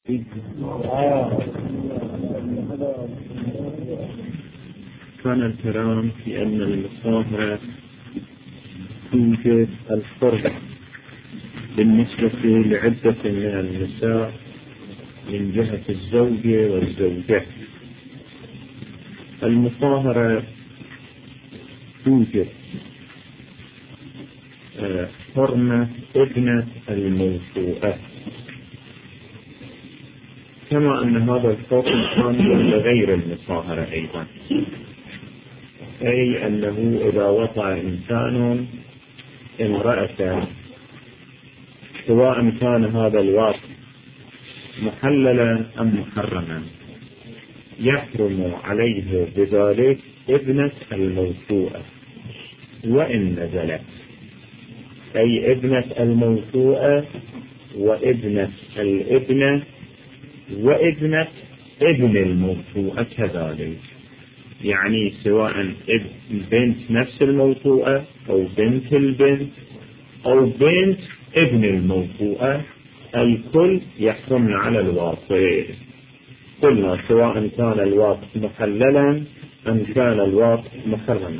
كان الكلام في أن المصاهرة توجد الفرق بالنسبة لعدة من النساء من جهة الزوجة والزوجة. المصاهرة توجد حرمة ابنة الموسوءة، كما أن هذا الحكم كان لغير المصاهرة أيضا، أي أنه إذا وطأ إنسان امرأة سواء كان هذا الوطء محللا أم محرما يحرم عليه بذلك ابنة الموسوءة وإن نزلت، أي ابنة الموسوءة وابنة الابنة وابنة ابن الموسوءة كذلك، يعني سواء بنت نفس الموسوءة أو بنت البنت أو بنت ابن الموسوءة، الكل يحرمن على الواطئ. قلنا سواء كان الواطئ محللا أم كان الواطئ محرما.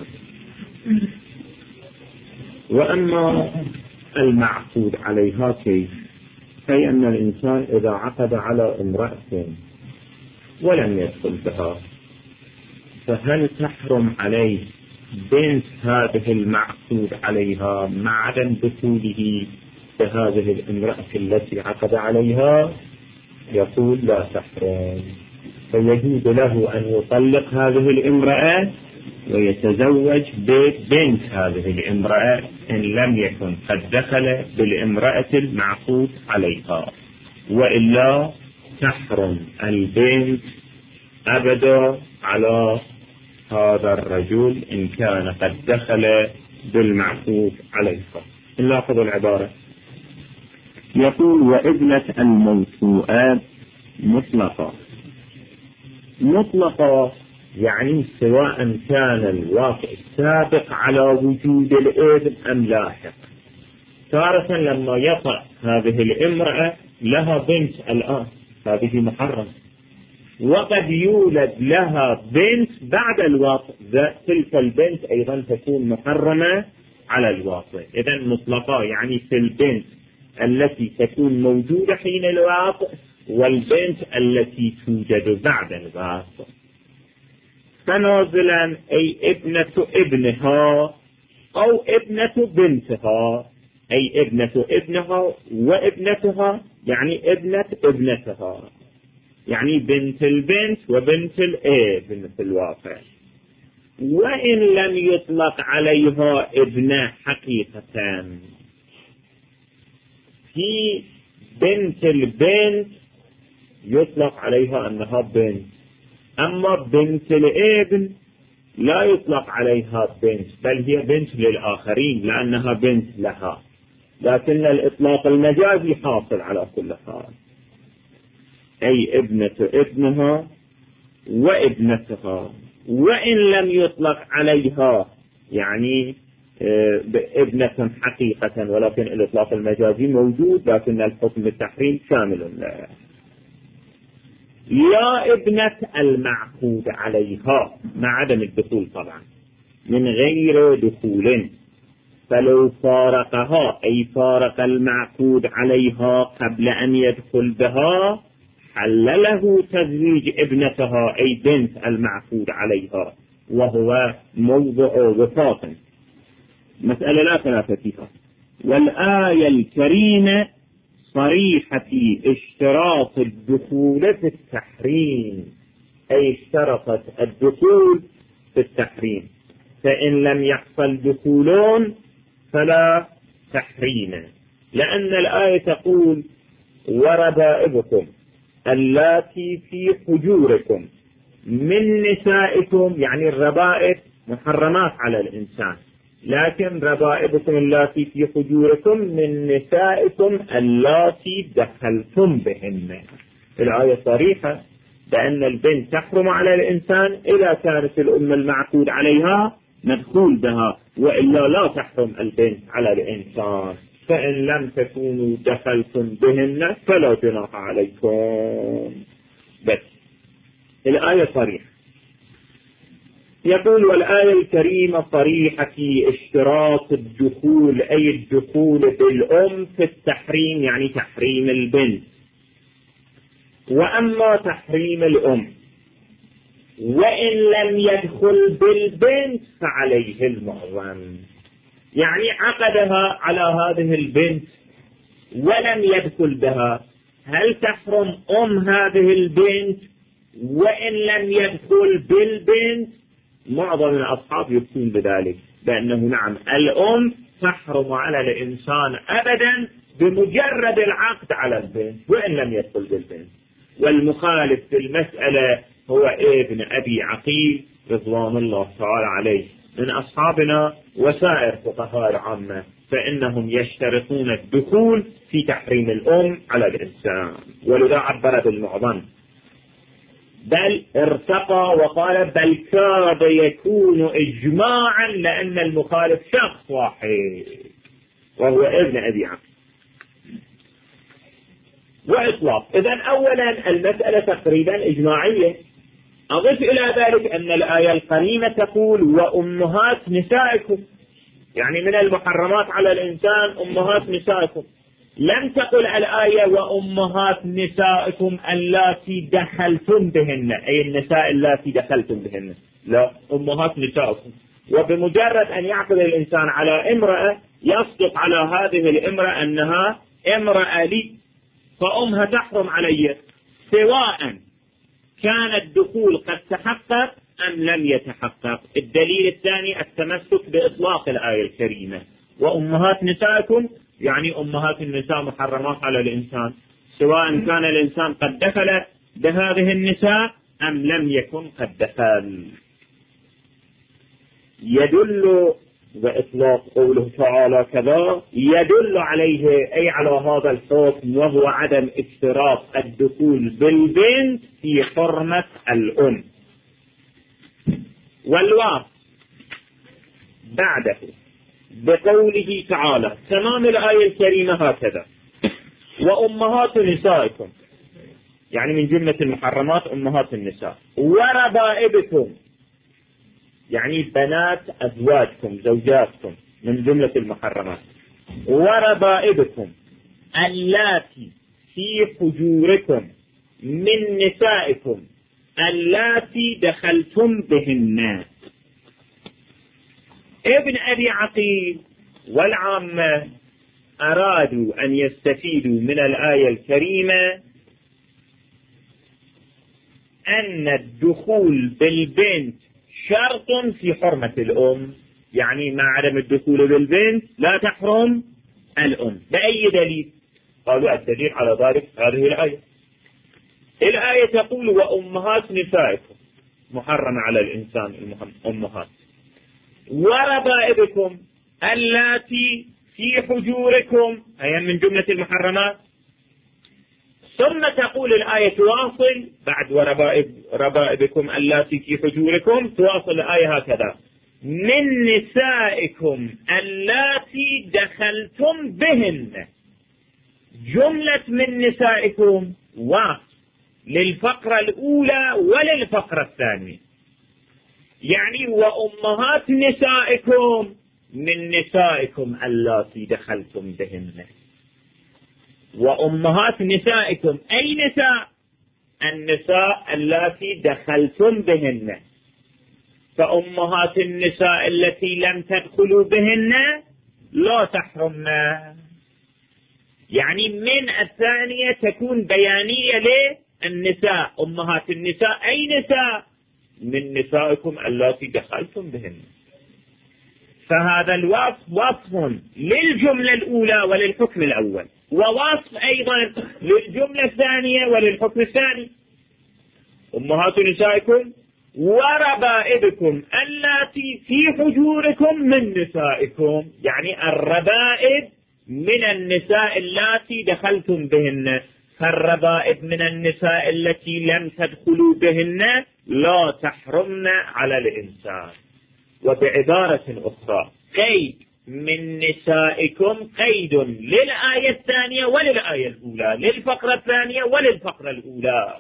وأما المعقود عليها كيف؟ أي أن الإنسان إذا عقد على امرأة ولم يدخل بها، فهل تحرم عليه بنت هذه المعقود عليها مع عدم دخوله بهذه الامرأة التي عقد عليها؟ يقول لا تحرم، فيجوز له أن يطلق هذه الامرأة ويتزوج ببنت هذه الامرأة إن لم يكن قد دخل بالامرأة المعقود عليها، وإلا تحرم البنت أبدا على هذا الرجل إن كان قد دخل بالمعقود عليها. نلاحظ العبارة، يقول وابنة الموسوءة مطلقة. مطلقة يعني سواء كان الواقع سابق على وجود الابن أم لاحق. تارة لما يطأ هذه الامرأة لها بنت الآن، هذه محرم، وقد يولد لها بنت بعد الواطئ، تلك البنت أيضا تكون محرمة على الواطئ. إذن مطلقة يعني في البنت التي تكون موجودة حين الواطئ والبنت التي توجد بعد الواطئ. فنازلا أي ابنة ابنها أو ابنة بنتها، أي ابنة ابنها وابنتها يعني ابنة ابنتها، يعني بنت البنت وبنت الابن في الواقع. وإن لم يطلق عليها ابنة حقيقة، في بنت البنت يطلق عليها أنها بنت، أما بنت الابن لا يطلق عليها بنت، بل هي بنت للآخرين لأنها بنت لها، لكن الإطلاق المجازي حاصل على كل حال، أي ابنة ابنها وابنتها. وإن لم يطلق عليها يعني ابنة حقيقة، ولكن الإطلاق المجازي موجود، لكن الحكم التحريم شامل له. لا ابنة المعقود عليها مع عدم الدخول طبعا، من غير دخول، فلو فارقها أي فارق المعقود عليها قبل أن يدخل بها حل له تزويج ابنتها أي بنت المعقود عليها، وهو موضع وفاة. مسألة لا خلاف فيها. والآية الكريمة صريحة في اشتراط الدخول في التحريم، أي اشترطت الدخول في التحريم، فإن لم يحصل دخولون فلا تحريم، لأن الآية تقول وربائبكم اللاتي في حجوركم من نسائكم، يعني الربائب محرمات على الإنسان، لكن ربائبكم اللاتي في حجوركم من نسائكم اللاتي دخلتم بهن. الآية صريحة بأن البنت تحرم على الإنسان إذا كانت الأم المعقود عليها مدخول بها، وإلا لا تحرم البنت على الإنسان. فإن لم تكونوا دخلتم بهن فلا جناح عليكم. بس الآية صريحة. يقول والآية الكريمة صريحة في اشتراط الدخول، أي الدخول بالأم في التحريم، يعني تحريم البنت. وأما تحريم الأم وإن لم يدخل بالبنت فعليه المعظم، يعني عقدها على هذه البنت ولم يدخل بها، هل تحرم هذه البنت وإن لم يدخل بالبنت؟ معظم الأصحاب يفتون بذلك، بأنه نعم الأم تحرم على الإنسان أبدا بمجرد العقد على البنت وإن لم يدخل بالبنت. والمخالف في المسألة هو ابن أبي عقيل رضوان الله تعالى عليه من أصحابنا وسائر فقهاء العامة، فإنهم يشترطون الدخول في تحريم الأم على الإنسان، ولذا عبر بالمعظم، بل ارتقى وقال بل كاد يكون إجماعا لأن المخالف شخص واحد وهو ابن أبي عقيل. وإطلاق. إذن أولا المسألة تقريبا إجماعية. أضف إلى ذلك أن الآية الكريمة تقول وأمهات نسائكم، يعني من المحرمات على الإنسان أمهات نسائكم. لم تقل الآية وأمهات نسائكم اللاتي دخلتم بهن، أي النساء اللاتي دخلتم بهن، لا، أمهات نسائكم. وبمجرد أن يعقد الإنسان على امرأة يصدق على هذه الامرأة أنها امرأة لي، فأمها تحرم علي سواء كان الدخول قد تحقق أم لم يتحقق. الدليل الثاني التمسك بإطلاق الآية الكريمة وأمهات نسائكم، يعني أمهات النساء محرمات على الإنسان سواء كان الإنسان قد دخل بهذه النساء أم لم يكن قد دخل. يدل وإطلاق قوله تعالى كذا يدل عليه، أي على هذا الحكم، وهو عدم اشتراط الدخول بالبنت في حرمة الأم. والواقع بعده بقوله تعالى تمام الآية الكريمة هكذا وأمهات نسائكم، يعني من جملة المحرمات أمهات النساء، وربائبكم يعني بنات أزواجكم زوجاتكم من جملة المحرمات، وربائبكم اللاتي في حجوركم من نسائكم اللاتي دخلتم بهن. ابن أبي عقيل والعامة أرادوا أن يستفيدوا من الآية الكريمة أن الدخول بالبنت شرط في حرمة الأم، يعني مع عدم الدخول بالبنت لا تحرم الأم. بأي دليل؟ قالوا الدليل على ذلك هذه الآية. الآية تقول وأمهات نسائكم محرمة على الإنسان أمهات، وربائبكم اللاتي في حجوركم أي من جملة المحرمات. ثم تقول الآية تواصل بعد وربائبكم اللاتي في حجوركم، تواصل الآية هكذا من نسائكم اللاتي دخلتم بهن. جملة من نسائكم واصل للفقرة الأولى وللفقرة الثانية، يعني وأمهات نسائكم من نسائكم اللاتي دخلتم بهن. وأمهات نسائكم أي نساء؟ النساء اللاتي دخلتم بهن. فأمهات النساء التي لم تدخلوا بهن لا تحرمنا، يعني من الثانية تكون بيانية للنساء. أمهات النساء أي نساء؟ من نسائكم اللاتي دخلتم بهن. فهذا الوصف وصف للجملة الأولى وللحكم الأول، ووصف أيضا للجملة الثانية وللحكم الثاني. أمهات نسائكم وربائبكم اللاتي في حجوركم من نسائكم، يعني الربائب من النساء اللاتي دخلتم بهن. فالربائب من النساء التي لم تدخلوا بهن لا تحرمن على الإنسان. وبعبارة أخرى قيد من نسائكم قيد للآية الثانية وللآية الأولى، للفقرة الثانية وللفقرة الأولى.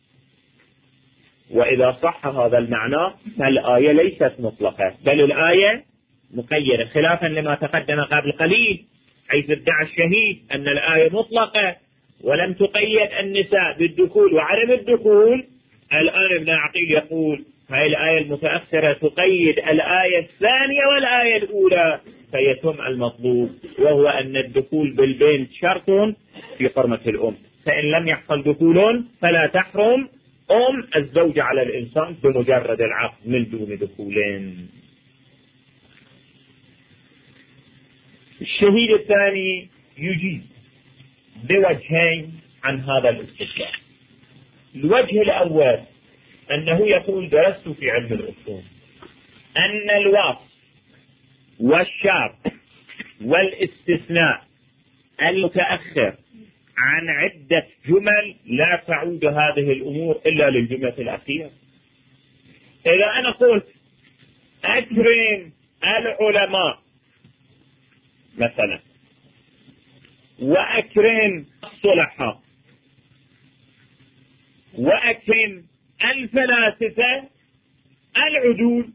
وإذا صح هذا المعنى فالآية ليست مطلقة، بل الآية مقيدة، خلافا لما تقدم قبل قليل حيث ادعى الشهيد أن الآية مطلقة ولم تقيد النساء بالدخول وعدم الدخول. الآن ابن عقيل يقول هاي الآية المتأخرة تقيد الآية الثانية والآية الأولى، فيتم المطلوب، وهو أن الدخول بالبنت شرط في حرمة الأم، فإن لم يحصل دخول فلا تحرم الزوجة على الإنسان بمجرد العقد من دون دخول. الشهيد الثاني يجيب بوجهين عن هذا الاستدلال. الوجه الأول أنه يقول درست في علم الأصول أن الوصف والشرط والاستثناء المتأخر عن عدة جمل لا تعود هذه الأمور إلا للجملة الأخيرة. إذا أنا قلت أكرم العلماء مثلا وأكرم الصلحاء وأكرم الفلاسفة العدول،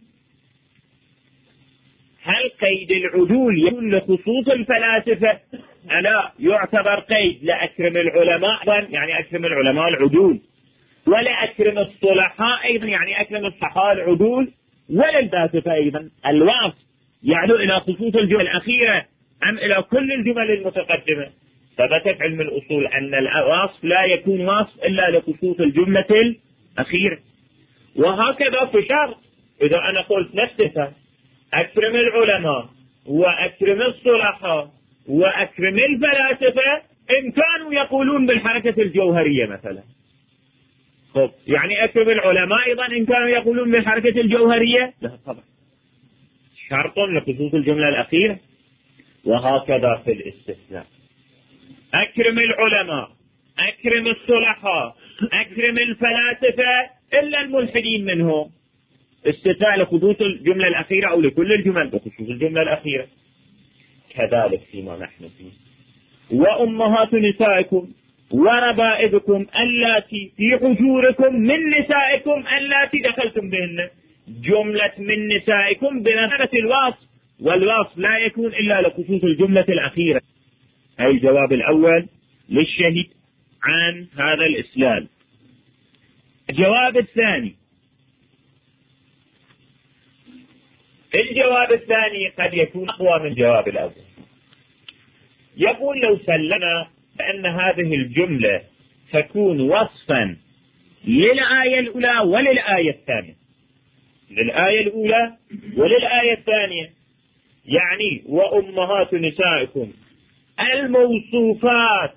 هل قيد العدول يكون لخصوص الفلاسفة؟ ألا يعتبر قيد لأكرم العلماء، يعني أكرم العلماء العدول، ولا أكرم الصلحاء أيضا يعني أكرم الصحاء العدول، ولا الفلاسفة أيضا. الوصف يعلو إلى خصوص الجمل الأخيرة أم إلى كل الجمل المتقدمة؟ ثبت علم الأصول أن الوصف لا يكون وصف إلا لخصوص الجملة الأخيرة. وهكذا في شرط، إذا أنا قلت نفسها أكرم العلماء وأكرم الصلحاء وأكرم الفلاسفة إن كانوا يقولون بالحركة الجوهرية مثلا، خب يعني أكرم العلماء أيضا إن كانوا يقولون بالحركة الجوهرية؟ لا طبعا، شرط لخصوص الجملة الأخيرة. وهكذا في الاستثناء، أكرم العلماء أكرم الصلحاء أكرم الفلاسفة إلا الملحدين منهم، استثناء لخصوص الجملة الأخيرة أو لكل الجمل بخصوص الجملة الأخيرة. كذلك فيما نحن فيه، وأمهات نسائكم وربائبكم اللاتي في حجوركم من نسائكم اللاتي دخلتم بهن، جملة من نسائكم بمثابة الوصف، والوصف لا يكون إلا لخصوص الجملة الأخيرة. أي الجواب الأول للشهيد عن هذا الإسلال. الجواب الثاني، الجواب الثاني قد يكون أقوى من الجواب الأول. يقول لو سلمنا بأن هذه الجملة تكون وصفا للآية الأولى وللآية الثانية، للآية الأولى وللآية الثانية، يعني وأمهات نسائكم الموصوفات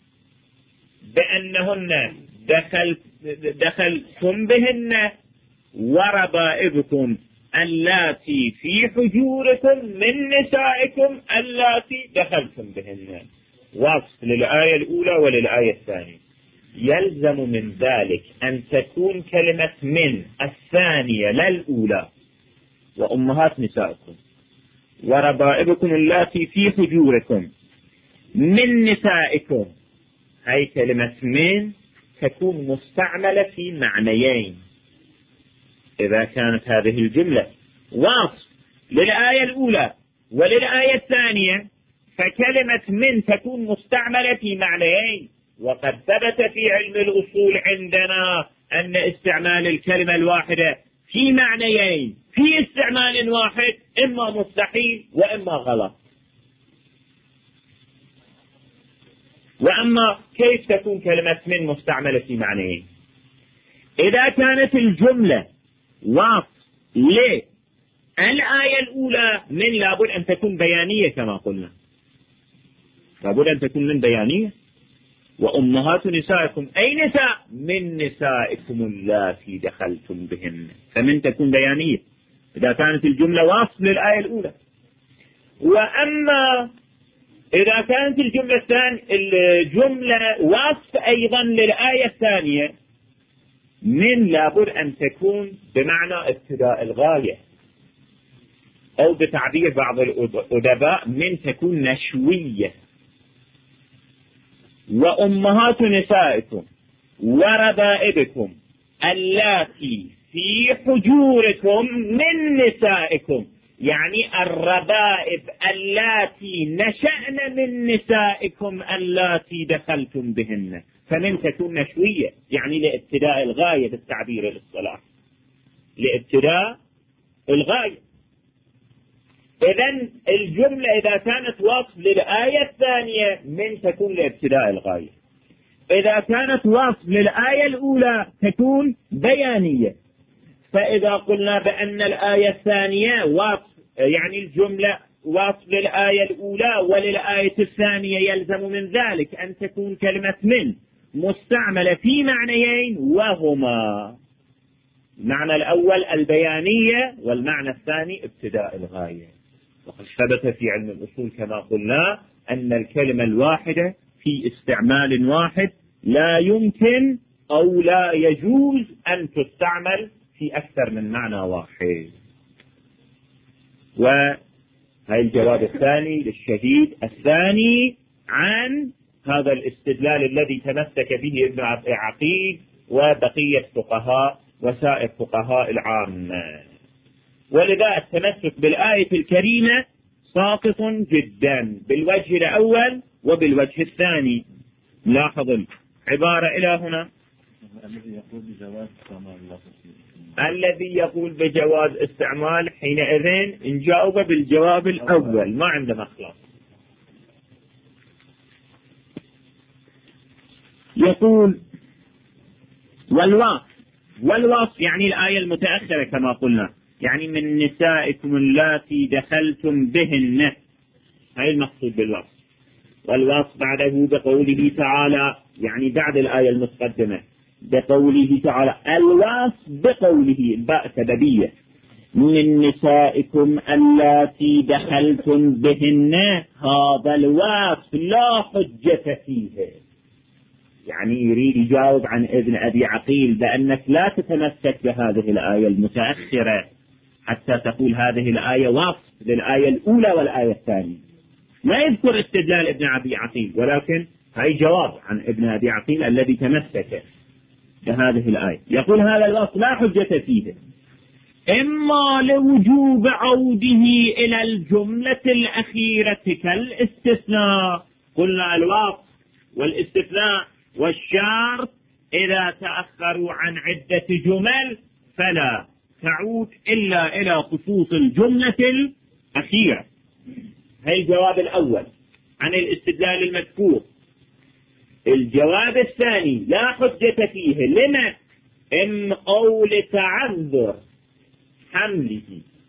بأنهن دخلتم بهن، وربائبكم اللاتي في حجوركم من نسائكم اللاتي دخلتم بهن، وصف للآية الأولى وللآية الثانية. يلزم من ذلك أن تكون كلمة من الثانية للأولى، وأمهات نسائكم وربائبكم اللاتي في حجوركم من نسائكم، هاي كلمة من تكون مستعملة في معنيين. إذا كانت هذه الجملة وصف للآية الأولى وللآية الثانية فكلمة من تكون مستعملة في معنيين. وقد ثبت في علم الأصول عندنا أن استعمال الكلمة الواحدة في معنيين في استعمال واحد إما مستحيل وإما غلط. وأما كيف تكون كلمة من مستعملة في معنيين؟ إذا كانت الجملة وصف للآية الأولى من لابد أن تكون بيانية كما قلنا، لابد أن تكون من بيانية. وأمهات نسائكم أي نساء من نسائكم اللاتي دخلتم بهن، فمن تكون بيانية إذا كانت الجملة وصف للآية الأولى. وأما إذا كانت الجملة وصف أيضا للآية الثانية، من لابد أن تكون بمعنى ابتداء الغاية، أو بتعبير بعض الأدباء من تكون نشوية. وأمهات نسائكم وربائبكم اللاتي في حجوركم من نسائكم، يعني الربائب اللاتي نشأن من نسائكم اللاتي دخلتم بهن، فمن تكون نشوية يعني لابتداء الغاية بالتعبير الاصطلاحي، لابتداء الغاية. إذن الجملة إذا كانت وصف للآية الثانية من تكون لابتداء الغاية، إذا كانت وصف للآية الأولى تكون بيانية. فإذا قلنا بأن الآية الثانية وصف، يعني الجملة وصف للآية الأولى وللآية الثانية، يلزم من ذلك أن تكون كلمة من مستعملة في معنيين، وهما المعنى الأول البيانية والمعنى الثاني ابتداء الغاية. وقد ثبت في علم الأصول كما قلنا أن الكلمة الواحدة في استعمال واحد لا يمكن أو لا يجوز أن تستعمل في أكثر من معنى واحد. وهي الجواب الثاني للشهيد الثاني عن هذا الاستدلال الذي تمسك به ابن عقيل وبقية فقهاء وسائر فقهاء العامة. ولذا التمسك بالآية الكريمة ساقط جدا بالوجه الأول وبالوجه الثاني. لاحظ العبارة إلى هنا، الذي يقول بجواز استعمال حينئذ إن جاوب بالجواب الأول ما عنده مخلص. يقول والوصف يعني الآية المتأخرة كما قلنا، يعني من نسائكم اللاتي دخلتم بهن، هاي المقصود بالوصف. والوصف بعده بقوله تعالى، يعني بعد الآية المتقدمة بقوله تعالى، الوصف بقوله الباء سببية، من نسائكم اللاتي دخلتم بهن، هذا الوصف لا حجة فيه. يعني يريد يجاوب عن ابن أبي عقيل بأنك لا تتمسك بهذه الآية المتأخرة حتى تقول هذه الآية وصف للآية الأولى والآية الثانية. ما يذكر استدلال ابن أبي عقيل، ولكن هاي جواب عن ابن أبي عقيل الذي تمسك بهذه الآية. يقول هذا الوصف لا حجة فيه، إما لوجوب عوده إلى الجملة الأخيرة كالاستثناء. قلنا الوصف والاستثناء والشرط إذا تأخروا عن عدة جمل فلا تعود إلا إلى خصوص الجملة الأخيرة. هي الجواب الأول عن الاستدلال المذكور. الجواب الثاني لا حجة فيه لما أو لتعذر حمله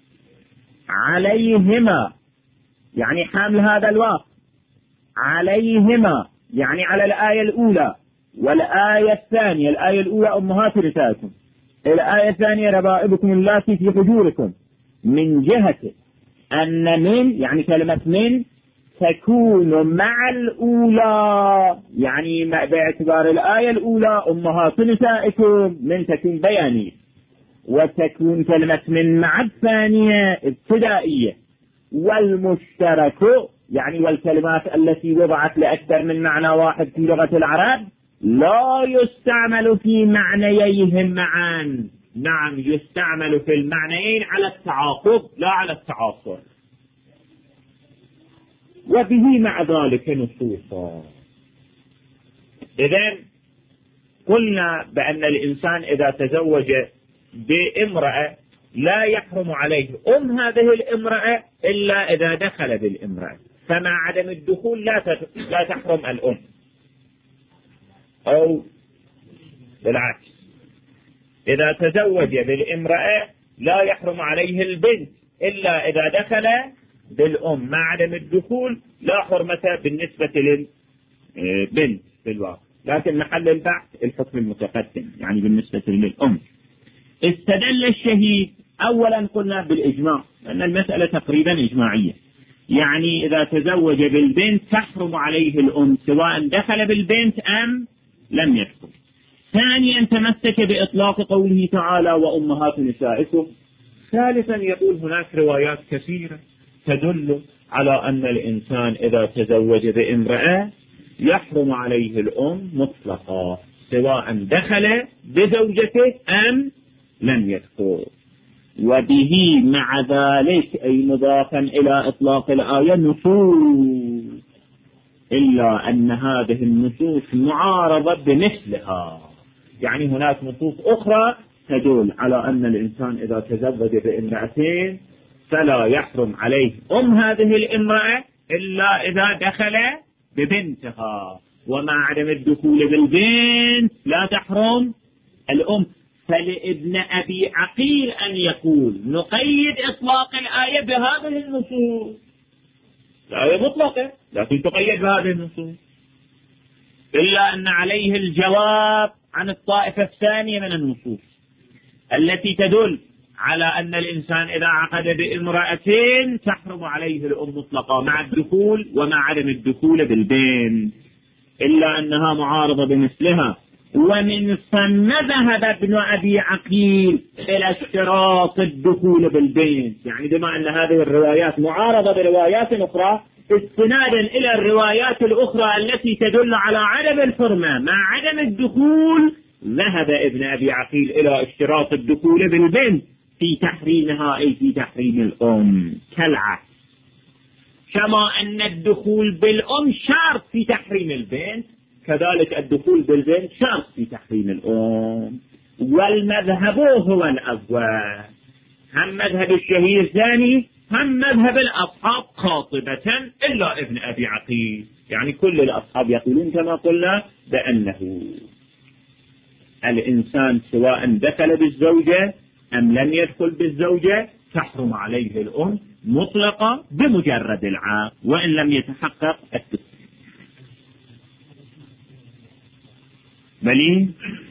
عليهما، يعني حمل هذا الوصف عليهما يعني على الآية الأولى والآية الثانية. الآية الأولى أمهات نسائكم، الآية الثانية ربائبكم اللاتي في حجوركم، من جهة أن من يعني كلمة من تكون مع الأولى، يعني باعتبار الآية الأولى أمهات نسائكم من تكون بيانية، وتكون كلمة من مع الثانية ابتدائية. والمشترك يعني والكلمات التي وضعت لأكثر من معنى واحد في لغة العرب لا يستعمل في معنييهم معا. نعم يستعمل في المعنيين على التعاقب لا على التعاصر، وبه مع ذلك نصوصا. إذن قلنا بأن الإنسان إذا تزوج بامرأة لا يحرم عليه هذه الامرأة إلا إذا دخل بالامرأة، فمع عدم الدخول لا تحرم الأم، أو بالعكس إذا تزوج بالامرأة لا يحرم عليه البنت إلا إذا دخل بالأم، مع عدم الدخول لا حرمة بالنسبة للبنت في الواقع، لكن محل البحث الحكم المتقدم يعني بالنسبة للأم. استدل الشهيد أولا قلنا بالإجماع، لأن المسألة تقريبا إجماعية، يعني إذا تزوج بالبنت تحرم عليه الأم سواء دخل بالبنت أم لم يدخل. ثانيا تمسك بإطلاق قوله تعالى وأمهات نسائكم، ثالثا يقول هناك روايات كثيرة تدل على أن الإنسان إذا تزوج بامرأة يحرم عليه الأم مطلقا، سواء دخل بزوجته أم لم يدخل. وبه مع ذلك أي مضافا إلى إطلاق الآية نصوص، إلا أن هذه النصوص معارضة بمثلها. يعني هناك نصوص أخرى تدل على أن الإنسان إذا تزوج بامرأتين فلا يحرم عليه هذه الامرأة إلا إذا دخل ببنتها، ومع عدم الدخول بالبنت لا تحرم الأم. فلابن أبي عقيل أن يقول نقيد إطلاق الآية بهذه النصوص، الآية مطلقة لكن تقيد بهذه النصوص، إلا أن عليه الجواب عن الطائفة الثانية من النصوص التي تدل على أن الإنسان إذا عقد بامرأتين تحرم عليه الأم مطلقا مع الدخول ومع عدم الدخول بالبين، إلا أنها معارضة بمثلها. ومن ثم ذهب ابن أبي عقيل إلى اشتراط الدخول بالبين، يعني بما أن هذه الروايات معارضة بروايات أخرى، استنادا إلى الروايات الأخرى التي تدل على عدم الحرمة مع عدم الدخول، ذهب ابن أبي عقيل إلى اشتراط الدخول بالبنت في تحريمها، أي في تحريم الأم كالعكس، كما أن الدخول بالأم شرط في تحريم البنت، كذلك الدخول بالبنت شرط في تحريم الأم. والمذهب هو الأول، هم مذهب الشهير الثاني هم مذهب الأصحاب قاطبة إلا ابن أبي عقيل. يعني كل الأصحاب يقولون كما قلنا بأنه الإنسان سواء دخل بالزوجة أم لم يدخل بالزوجة تحرم عليه الأم مطلقة بمجرد العقد وإن لم يتحقق التسليم. بل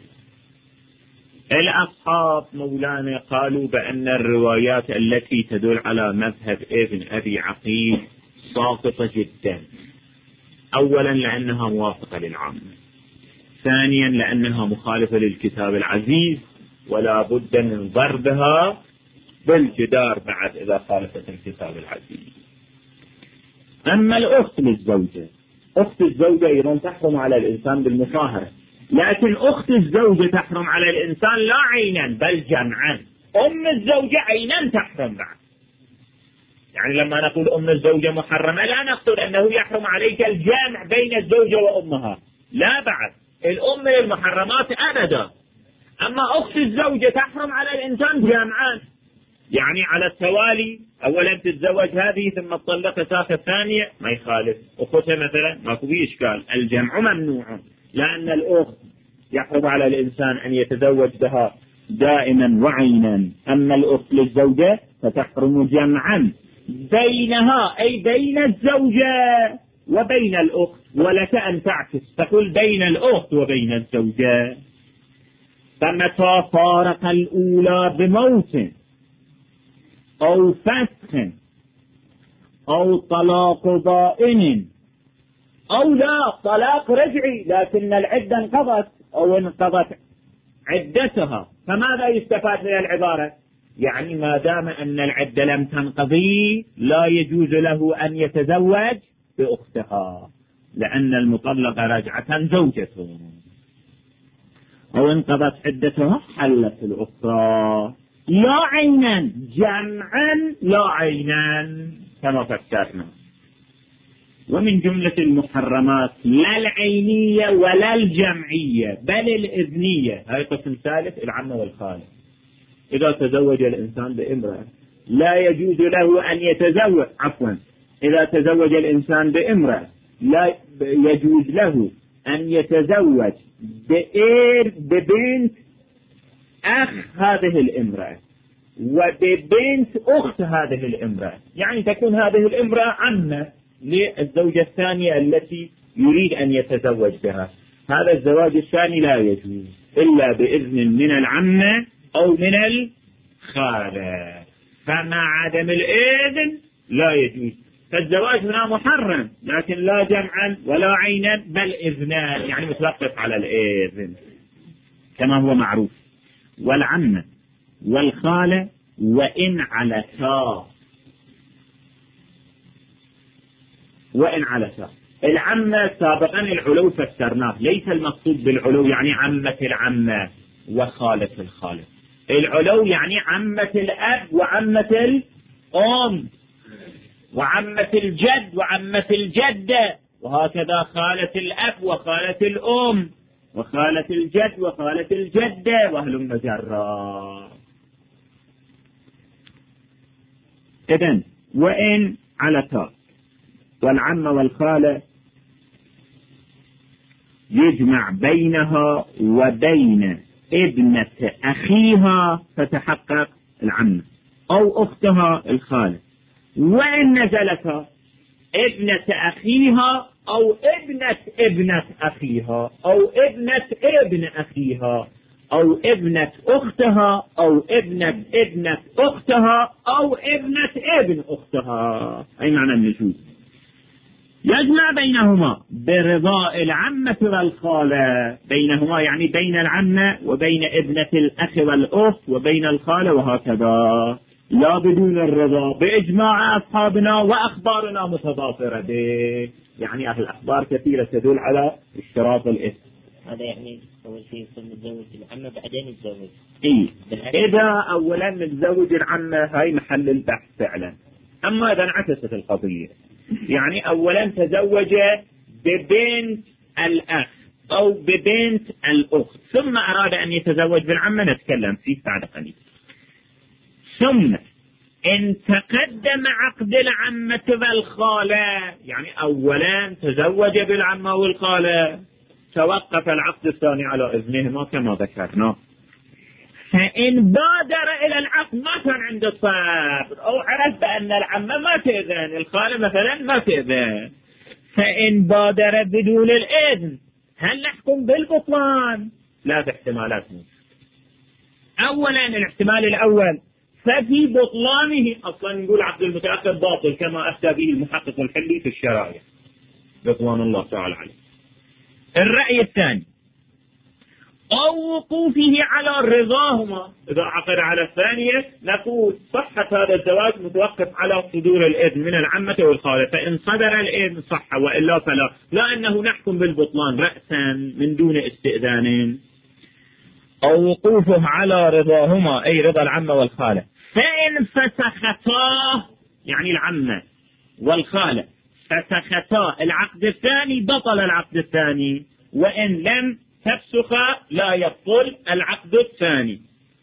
الأصحاب مولانا قالوا بأن الروايات التي تدل على مذهب ابن أبي عقيل ساقطة جدا، أولا لأنها موافقة للعامة، ثانيا لأنها مخالفة للكتاب العزيز ولا بد من ضربها بالجدار بعد إذا خالفت الكتاب العزيز. أما الأخت للزوجة، أخت الزوجة أيضا تحرم على الإنسان بالمصاهرة، لكن أخت الزوجة تحرم على الإنسان لا عينا بل جمعا. أم الزوجة عينا تحرم بعد، يعني لما نقول أم الزوجة محرمة لا نقصد أنه يحرم عليك الجمع بين الزوجة وأمها، لا، بعد الأم للمحرمات أبدا. أما أخت الزوجة تحرم على الإنسان جمعا، يعني على التوالي، أولا تتزوج هذه ثم تطلق ساعة ثانية ما يخالف، أختها مثلا ما في إشكال، الجمع ممنوع، لأن الأخت يحرم على الإنسان أن يتزوج بها دائما وعينا. أما الأخت للزوجة فتحرم جمعا بينها، أي بين الزوجة وبين الأخت، ولك أن تعكس تقول بين الأخت وبين الزوجة. فمتى فارق الأولى بموت أو فسخ أو طلاق ضائن أو لا طلاق رجعي لكن العدة انقضت أو انقضت عدتها، فماذا يستفاد من العبارة؟ يعني ما دام أن العدة لم تنقضي لا يجوز له أن يتزوج بأختها، لأن المطلقة رجعة زوجته، أو انقضت عدتها حلت الأخرى، لا عينا جمعا لا عينا كما فكرنا. ومن جملة المحرمات لا العينية ولا الجمعية بل الإذنية، هاي قسم ثالث العمة والخالة. إذا تزوج الإنسان بامرأة لا يجوز له أن يتزوج، إذا تزوج الإنسان بامرأة لا يجوز له أن يتزوج ببنت أخ هذه الامرأة وببنت أخت هذه الامرأة، يعني تكون هذه الامرأة عمة للزوجة الثانية التي يريد أن يتزوج بها. هذا الزواج الثاني لا يجوز إلا بإذن من العمة أو من الخالة، فمع عدم الإذن لا يجوز. فالزواج هنا محرم لكن لا جمعا ولا عينا بل إذنان، يعني متوقف على الإذن كما هو معروف. والعمة والخالة وإن علتا. وإن علتا العمة سابقا العلو فسرناه، ليس المقصود بالعلو يعني عمة العمة وخالة الخالة. العلو يعني عمة الأب وعمة الأم وعمة الجد وعمة الجدة، وهكذا خالة الأب وخالة الأم وخالة الجد وخالة الجدة وهلم جرا. إذن وإن علتا والعمة والخالة يجمع بينها وبين ابنة أخيها فتحقق العمة أو أختها الخالة. وإن نزلتا ابنة أخيها أو ابنة أخيها أو ابنة ابن أخيها أو ابنة أختها أو ابنة أختها أو ابنة ابن أختها، أي معنى النشوز. يجمع بينهما برضا العمة والخالة، بينهما يعني بين العمة وبين ابنة الأخ والأخت وبين الخالة وهكذا، لا بدون الرضا بإجماع أصحابنا وأخبارنا متضافرة به. يعني أهل الأخبار كثيرة تدل على اشتراط الإثم. هذا يعني أول شيء يصير متزوج العمة بعدين يتزوج. إيه إذا أولا متزوج العمة هاي محل البحث فعلا. أما إذا انعكست القضية يعني أولا تزوج ببنت الأخ أو ببنت الأخت ثم أراد أن يتزوج بالعمة نتكلم فيه بعد قليل. ثم إن تقدم عقد العمة والخالة يعني أولا تزوج بالعمة والخالة توقف العقد الثاني على إذنهما كما ذكرنا. فإن بادر إلى العقد ما كان عنده صبر أو عرف بأن العمة ما تأذن الخالة مثلا ما تأذن، فإن بادر بدون الإذن هل نحكم بالبطلان؟ لا باحتمالات. أولا الاحتمال الأول ففي بطلانه أصلا نقول عقد المتأخر باطل كما أفتى به المحقق الحلي في الشرائع رضوان الله تعالى عليه. الرأي الثاني أو وقوفه على رضاهما، إذا عقد على الثانية نقول صحة هذا الزواج متوقف على صدور الإذن من العمة والخالة، فإن صدر الإذن صح وإلا فلا، لا أنه نحكم بالبطلان رأسا من دون استئذان. أو وقوفه على رضاهما أي رضا العمة والخالة، فإن فسختا يعني العمة والخالة فسختا العقد الثاني بطل العقد الثاني، وإن لم تفسخ لا يبطل العقد الثاني.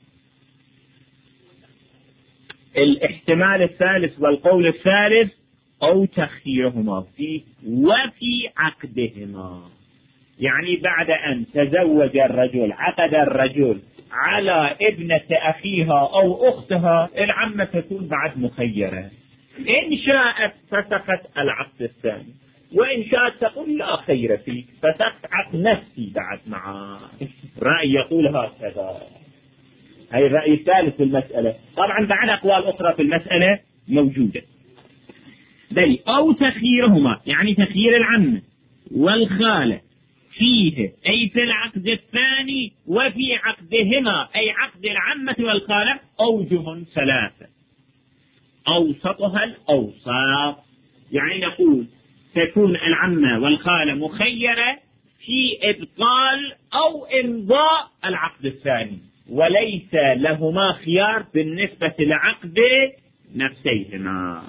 الاحتمال الثالث والقول الثالث أو تخييرهما فيه وفي عقدهما، يعني بعد أن تزوج الرجل عقد الرجل على ابنة أخيها أو أختها العمة تكون بعد مخيرة، إن شاءت فسخت العقد الثاني وإن شاءت تقول لا خير فيك فسخت عقد نفسي بعد معه. رأي يقول هكذا، هي الرأي الثالث في المسألة. طبعا بعد أقوال أخرى في المسألة موجودة. بل أو تخييرهما يعني تخيير العمة والخالة فيه أي في العقد الثاني وفي عقدهما أي عقد العمة والخالة أوجه ثلاثة أوسطها الأوسط، يعني نقول تكون العمة والخالة مخيرة في إبطال أو إمضاء العقد الثاني وليس لهما خيار بالنسبة لعقد نفسيهما.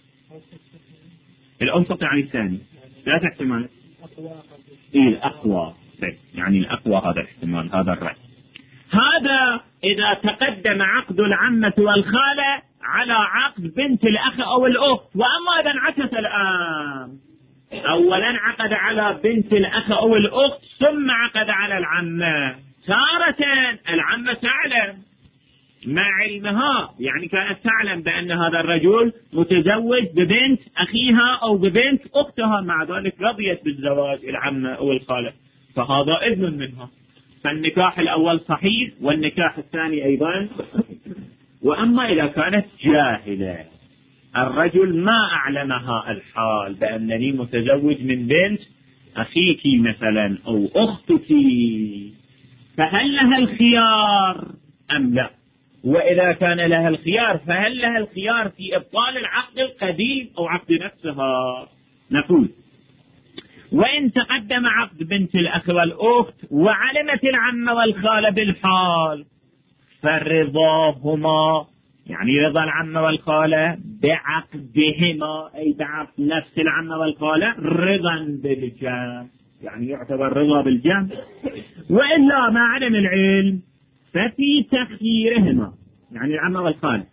الأوسط يعني الثاني لا احتمال الأقوى، يعني الأقوى هذا الاحتمال هذا الرأي. هذا إذا تقدم عقد العمة والخالة على عقد بنت الأخ أو الأخت. وأما إذا انعكس الآن أولا عقد على بنت الأخ أو الأخت ثم عقد على العمة، تارة العمة تعلم مع علمها يعني كانت تعلم بأن هذا الرجل متزوج ببنت أخيها أو ببنت أختها، مع ذلك رضيت بالزواج العمة أو الخالة فهذا إذن منها، فالنكاح الأول صحيح والنكاح الثاني أيضا. وأما إذا كانت جاهلة الرجل ما أعلمها الحال بأنني متزوج من بنت أخيك مثلا أو أختك، فهل لها الخيار أم لا؟ وإذا كان لها الخيار فهل لها الخيار في إبطال العقد القديم أو عقد نفسها؟ نقول وإن تقدم عقد بنت الأخ والأخت وعلمت العمة والخالة بالحال فرضاهما، يعني رضا العمة والخالة بعقدهما أي بعقد نفس العمة والخالة رضا بالجمع، يعني يعتبر رضا بالجمع. وإلا ما عدم العلم ففي تخييرهما، يعني العمة والخالة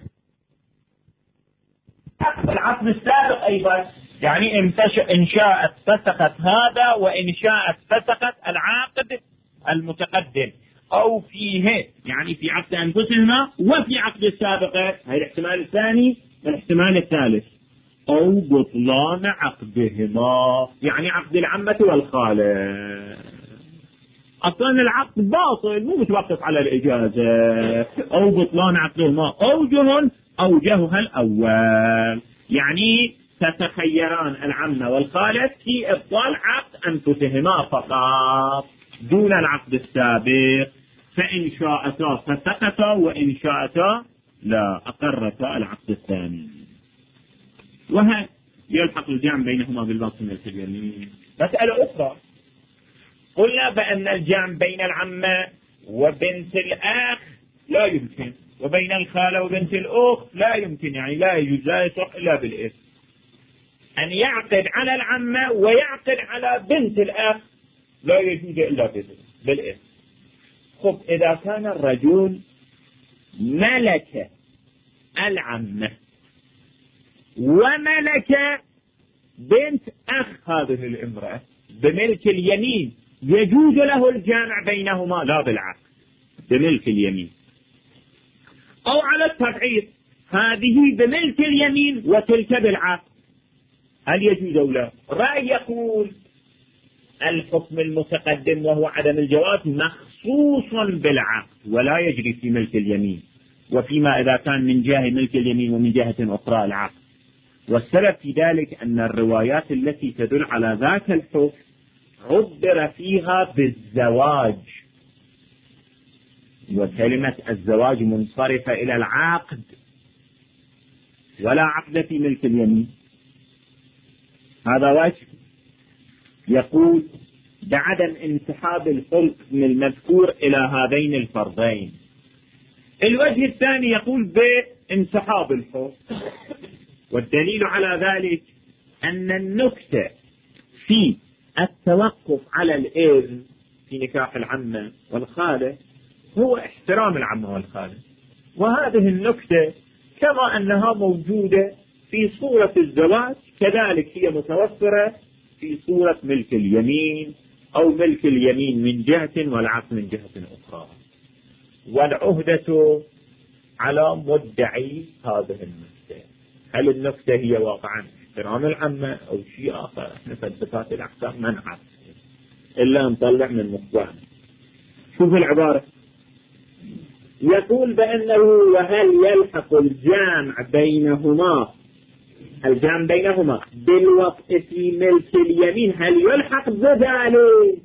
العقد السابق أيضا، يعني إن شاءت فسخت هذا وإن شاءت فسخت العقد المتقدم، أو فيه يعني في عقد أنفسهما وفي عقد السابقة، هذا الاحتمال الثاني. الاحتمال الثالث أو بطلان عقدهما، يعني عقد العمة والخالة أصلا العقد باطل مو متوقف على الإجازة، أو بطلان عقدهما أوجهها الأول، يعني تتخيران العمة والخالة في إبطال عقد أنفسهما فقط دون العقد السابق، فإن شاءتا فسقتا وإن شاءتا لا أقرتا العقد الثاني. وهذا يلحق الجمع بينهما بالباطن من اليمين. مسألة أخرى قلنا بأن الجمع بين العمة وبنت الأخ لا يمكن، وبين الخالة وبنت الأخت لا يمكن، يعني لا يجوز لا يصح إلا بالإثم أن يعقد على العمة ويعقد على بنت الأخ، لا يجوز إلا بالإثم. خب إذا كان الرجل ملك العمة وملك بنت أخ هذه الامرأة بملك اليمين يجوز له الجامع بينهما لا بالعقد بملك اليمين، أو على التبعيض هذه بملك اليمين وتلك بالعقد، هل يجوز أو لا؟ رأي يقول الحكم المتقدم وهو عدم الجواز مخصوص بالعقد ولا يجري في ملك اليمين، وفيما إذا كان من جهة ملك اليمين ومن جهة أخرى العقد. والسبب في ذلك أن الروايات التي تدل على ذاك الحكم عبر فيها بالزواج، وكلمة الزواج منصرفة إلى العقد ولا عقد في ملك اليمين. هذا وجه يقول بعدم انسحاب الحكم المذكور إلى هذين الفرضين. الوجه الثاني يقول بانسحاب الحكم، والدليل على ذلك أن النكتة في التوقف على الإذن في نكاح العمة والخالة هو احترام العمة والخالة، وهذه النكتة كما أنها موجودة في صورة الزواج كذلك هي متوفرة في صورة ملك اليمين أو ملك اليمين من جهة والعقد من جهة أخرى، والعهدة على مدعي هذه النكتة. هل النكتة هي واقعا احترام العمة أو شيء آخر؟ احنا فلسفات الأحكام ما نعرف إلا نطلع من مخبان. شوف العبارة، يقول بأنه وهل يلحق الجامع بينهما بالوقت في ملك اليمين، هل يلحق بذلك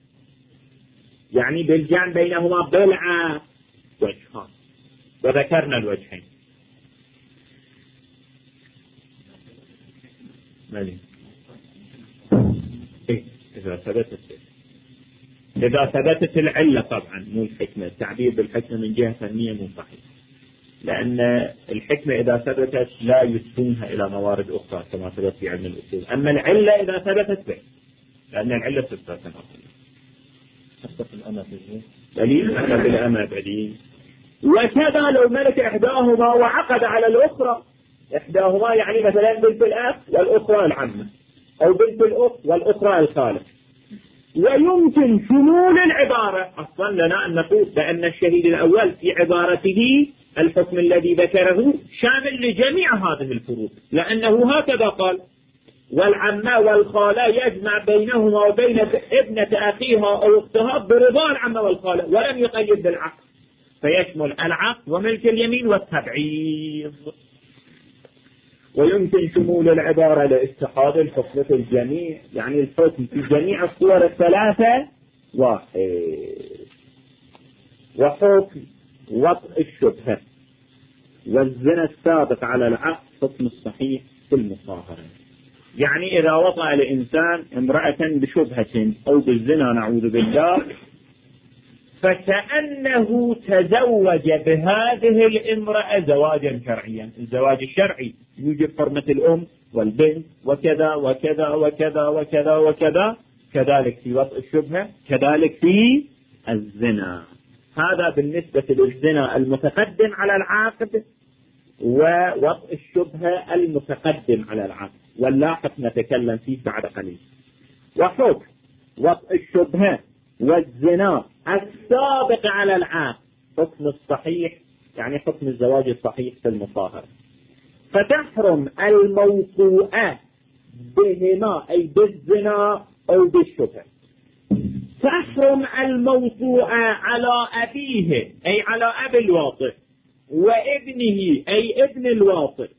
يعني بالجامع بينهما بالعقد؟ وجهان وذكرنا الوجهين. إذا ثبتت العلة طبعا مو الحكمة، التعبير بالحكمة من جهة فنية مو صحيح، لأن الحكمة إذا ثبتت لا يسكنها إلى موارد أخرى كما ثبت في علم الأصول، أما العلة إذا ثبتت به لأن العلة ثبتت دليل أنا بالأمة دليل. وكذا لو ملك إحداهما وعقد على الأخرى، إحداهما يعني مثلا بنت الأخ والأخرى العمة، أو بنت الأخت والأخرى الخالة، ويمكن شمول العبارة. أصلا لنا أن نقول بأن الشهيد الأول في عبارته الحكم الذي ذكره شامل لجميع هذه الفروق، لأنه هكذا قال والعمة والخالة يجمع بينهما وبين ابنة أخيها أو أختها برضا العمة والخالة، ولم يقيد بالعقد، فيشمل العقد وملك اليمين والتبعيض. ويمكن شمول العبارة لاتحاد الحكم في الجميع، يعني الحكم في جميع الصور الثلاثة واحد، وحكم وطء الشبهة والزنا السابق على العقد حكم الصحيح في المصاهرة. يعني إذا وطأ الإنسان امرأة بشبهة أو بالزنا نعوذ بالله، فكأنه تزوج بهذه الامرأة زواجا شرعيا. الزواج الشرعي يوجب حرمة الأم والبنت وكذا وكذا وكذا وكذا وكذا، كذلك في وطء الشبهة، كذلك في الزنا. هذا بالنسبة للزنا المتقدم على العاقد ووطء الشبهة المتقدم على العقد، واللاحق نتكلم فيه بعد قليل. وحكم وطء الشبهة والزنا السابق على العقد حكم الصحيح، يعني حكم الزواج الصحيح في المصاهرة. فتحرم الموطوءة بهما أي بالزنا أو بالشبهة. تحرم الموطوءة على أبيه أي على أبي الواطئ، وابنه أي ابن الواطئ،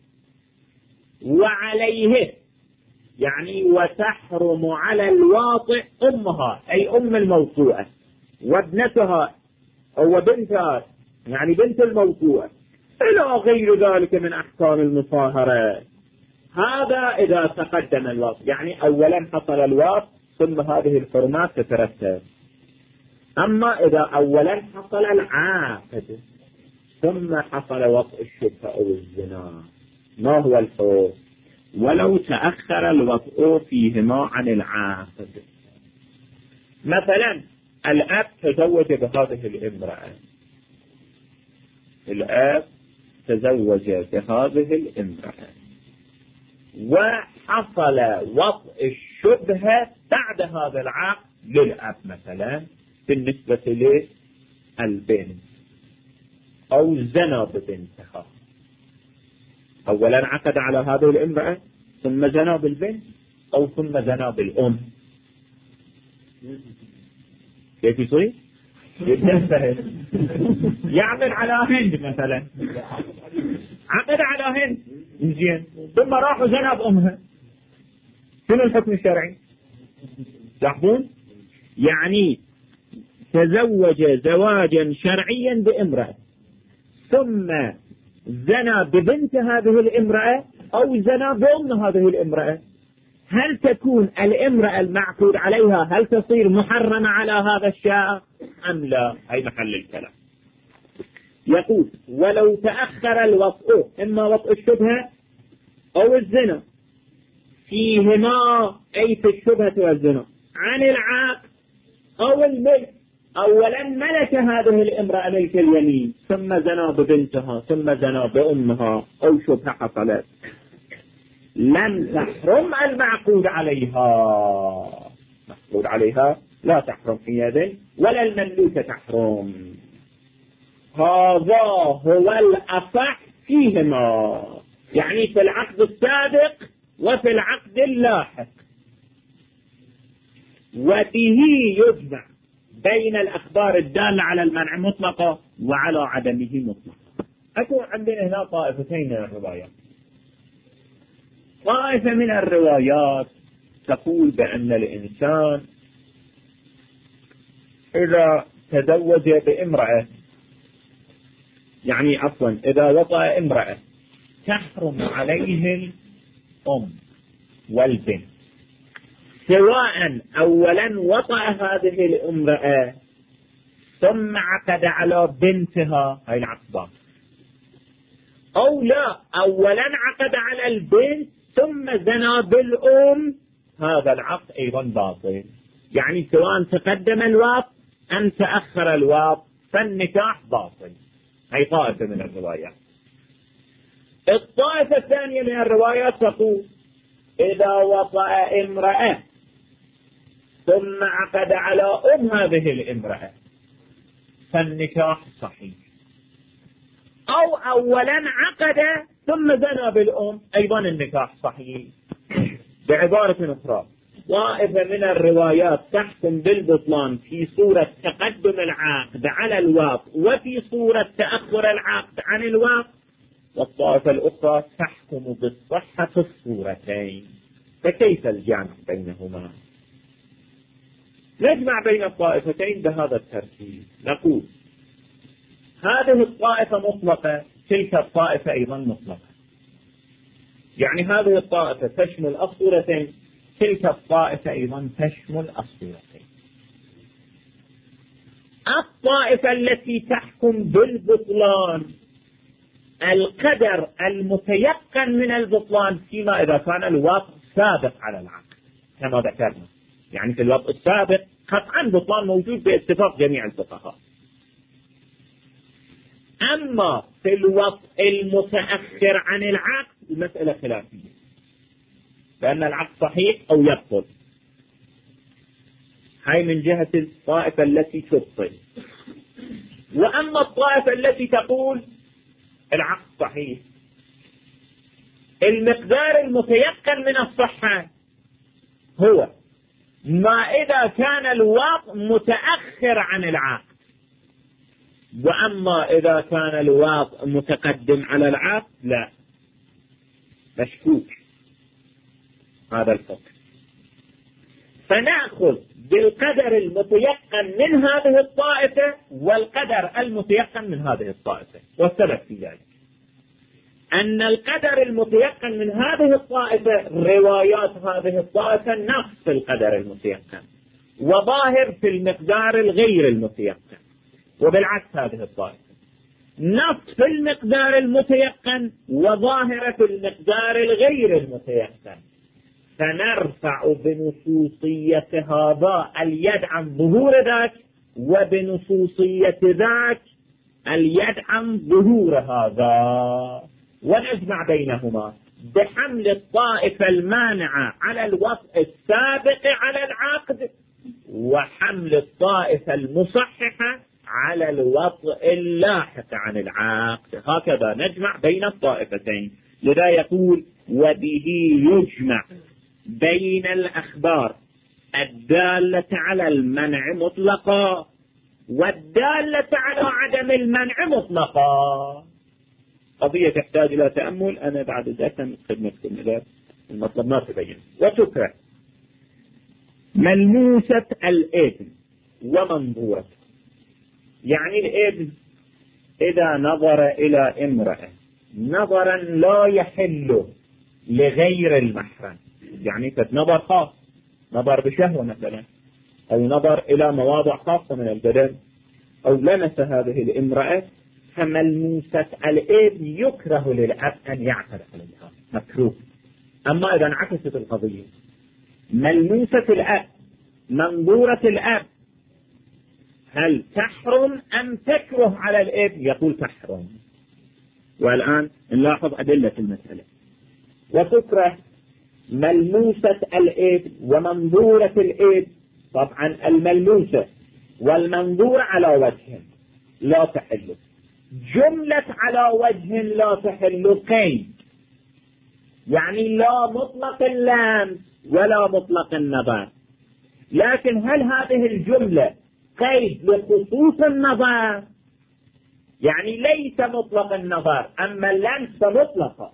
وعليه يعني وتحرم على الواطئ أمها أي أم الموطوءة، وابنتها أو بنتها يعني بنت الموطوءة، إلى غير ذلك من أحكام المصاهرة. هذا إذا تقدم الواطئ، يعني أولا حصل الواطئ ثم هذه الحرمات تترتب. أما إذا أولا حصل العاقد ثم حصل وطء الشبهة أو الزنا، ما هو الحكم؟ ولو تأخر الوطء فيهما عن العاقد. مثلا الأب تزوج بهذه الامرأة، الأب تزوج بهذه الامرأة وحصل وطء الشبهة بعد هذا العقد للأب مثلا بالنسبة للبنت، أو زنا ببنتها. أولا عقد على هذه الامرأة ثم زنا بالبنت أو ثم زنا بالأم. كيف يصير؟ يعمل على هند مثلا، عقد على هند زين ثم راحوا زنا بأمها، شنو الحكم الشرعي؟ لاحظون، يعني تزوج زواجا شرعيا بامرأة ثم زنا ببنت هذه الامرأة أو زنا بأم هذه الامرأة، هل تكون الامرأة المعقود عليها هل تصير محرمة على هذا الشاء أم لا؟ هي محل الكلام. يقول ولو تأخر الوطء، إما وطء الشبهة أو الزنا فيهما أي في الشبهة والزنا عن العاقد أو الملك، أولا ملك هذه الامرأة ملك اليمين ثم زنا ببنتها ثم زنا بأمها أو شبهة حصلت، لم تحرم المعقود عليها. معقود عليها لا تحرم حينئذ، ولا المملوكة تحرم. هذا هو الأصح فيهما، يعني في العقد السابق وفي العقد اللاحق. وبه يجمع بين الأخبار الدالة على المنع مطلقة وعلى عدمه مطلقة. أكون عندنا هنا طائفتين من الروايات. طائفة من الروايات تقول بأن الإنسان إذا تزوج بامرأة، يعني عفوا إذا وطأ امرأة تحرم عليه الأم والبنت، سواء أولا وطأ هذه الامرأة ثم عقد على بنتها، هاي العقد، أو لا أولا عقد على البنت ثم زنا بالأم، هذا العقد أيضا باطل. يعني سواء تقدم الوطء أم تأخر الوطء فالنكاح باطل. هي طائفة من الروايات. الطائفة الثانية من الروايات تقول إذا وطأ امرأة ثم عقد على أم هذه الامرأة فالنكاح صحيح، أو أولا عقد ثم زنا بالأم أيضا النكاح صحيح. بعبارة أخرى، طائفة من الروايات تحكم بالبطلان في صورة تقدم العقد على الواطئ وفي صورة تأخر العقد عن الواطئ، والطائفة الأخرى تحكم بالصحة الصورتين. فكيف الجمع بينهما؟ نجمع بين الطائفتين بهذا الترتيب. نقول هذه الطائفة مطلقة، تلك الطائفة أيضا مطلقة. يعني هذه الطائفة تشمل الصورتين، تلك الطائفة أيضا تشمل الصورتين. الطائفة التي تحكم بالبطلان القدر المتيقن من البطلان فيما إذا كان الوطء سابق على العقد كما ذكرنا. يعني في الوطء السابق قطعا بطلان موجود باتفاق جميع الفقهاء. أما في الوطء المتأخر عن العقد المسألة خلافية، لأن العقد صحيح أو يبطل. هاي من جهة الطائفة التي تبطل. وأما الطائفة التي تقول العقد صحيح، المقدار المتيقن من الصحة هو ما إذا كان الوطء متأخر عن العقد، وأما إذا كان الوطء متقدم على العقد لا، مشكوك هذا الفقه. فنأخذ بالقدر المتيقن من هذه الطائفة والقدر المتيقن من هذه الطائفة. والسبب في ذلك أن القدر المتيقن من هذه الطائفة روايات هذه الطائفة نص في القدر المتيقن وظاهر في المقدار الغير المتيقن، وبالعكس هذه الطائفة نص في المقدار المتيقن وظاهرة في المقدار الغير المتيقن. فنرفع بنصوصية هذا اليد عن ظهور ذاك، وبنصوصية ذاك اليد عن ظهور هذا، ونجمع بينهما بحمل الطائفة المانعة على الوطء السابق على العقد، وحمل الطائفة المصححة على الوطء اللاحق عن العقد. هكذا نجمع بين الطائفتين. لذا يقول وبه يجمع بين الأخبار الدالة على المنع مطلقا والدالة على عدم المنع مطلقا. قضية تحتاج إلى تأمل، أنا بعد ذلك خدمتكم إذا المطلب ما تبين. وتكره ملموسة الابن ومنظورته. يعني الابن إذا نظر إلى امرأة نظرا لا يحل لغير المحرم، يعني نظر خاص، نظر بشهوة مثلا، أو نظر إلى مواضع خاصة من البدن، أو لمس هذه الامرأة، فملموسة الابن يكره للأب أن يعترف عليها، مكروه. أما إذا انعكست القضية، ملموسة الأب منظورة الأب هل تحرم أم تكره على الابن؟ يقول تحرم. والآن نلاحظ أدلة المسألة. وتكره ملموسة الابن ومنظورة الابن. طبعا الملموسة والمنظور على وجه لا تحل، جملة على وجه لا تحل قيد، يعني لا مطلق اللمس ولا مطلق النظر. لكن هل هذه الجملة قيد لخصوص النظر؟ يعني ليس مطلق النظر أما اللمس مطلقة،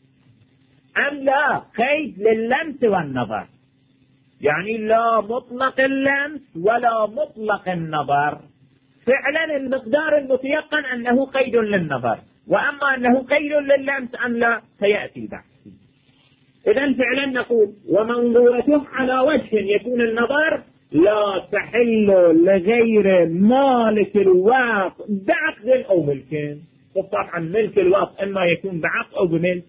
أم لا قيد لللمس والنظر؟ يعني لا مطلق اللمس ولا مطلق النظر. فعلا المقدار المتيقن أنه قيد للنظر، وأما أنه قيد لللمس أم لا سيأتي البحث. إذن فعلا نقول ومنظورته على وجه يكون النظر لا تحل لغير مالك الوطء بعقد أو ملك. طبعا ملك الوطء إما يكون بعقد أو بملك،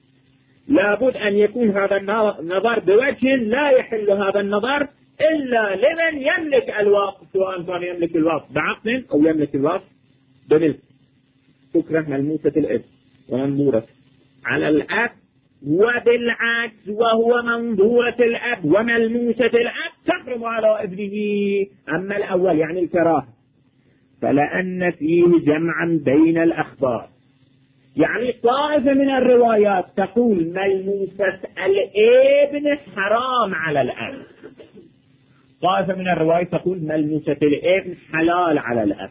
لابد أن يكون هذا النظر بوجه لا يحل هذا النظر إلا لمن يملك الوطء، سواء كان يملك الوطء بعقد أو يملك الوطء بملك. تكره ملموسة الأب ومنظورة على الأب، وبالعكس وهو منظورة الأب وملموسة الأب تحرم على ابنه. أما الأول يعني الكراهة، فلأن فيه جمعا بين الأخبار. يعني طائفة من الروايات تقول ملموسة الابن حرام على الأب، طائفة من الروايات تقول ملموسة الابن حلال على الأب.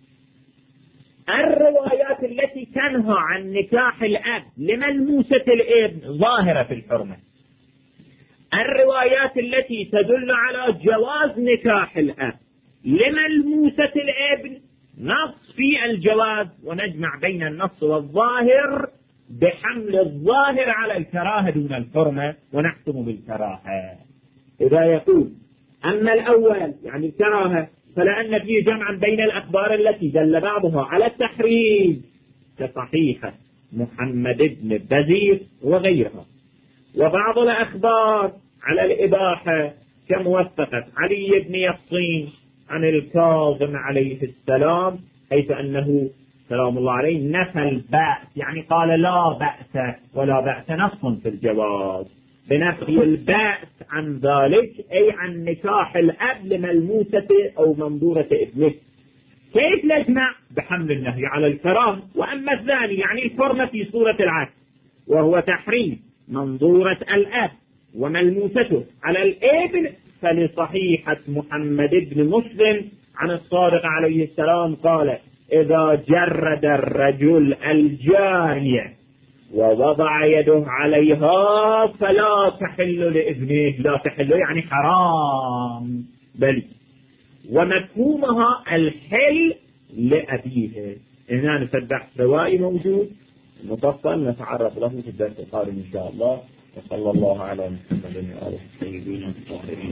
الروايات التي تنهى عن نكاح الأب لملموسة الابن ظاهرة في الحرمة. الروايات التي تدل على جواز نكاح الأب لملموسة الابن نص ننفي الجواز ونجمع بين النص والظاهر بحمل الظاهر على الكراهة دون الحرمة ونحكم بالكراهة. إذا يقول أما الأول يعني الكراهة فلأن فيه جمعا بين الأخبار التي دل بعضها على التحريم كصحيحة محمد بن بزير وغيرها، وبعض الأخبار على الإباحة كموثقة علي بن يقطين عن الكاظم عليه السلام، حيث أنه سلام الله عليه نفى البأس، يعني قال لا بأس ولا بأس نص في الجواز بنفي البأس عن ذلك، أي عن نكاح الأب لملموسة أو منظورة ابنه. كيف نجمع؟ بحمل النهي على الكراهة. وأما الثاني يعني الحرمة في صورة العكس، وهو تحريم منظورة الأب وملموسته على الابن، فلصحيحة محمد بن مسلم عن الصادق عليه السلام قال إذا جرد الرجل الجارية ووضع يده عليها فلا تحل لابنه، لا تحل يعني حرام بل ومفهومها الحل لأبيه. هنا نتبع سوائي موجود مفصل نتعرف له في الدرس القادم إن شاء الله. وصلى الله على محمد وآله الطيبين الطاهرين.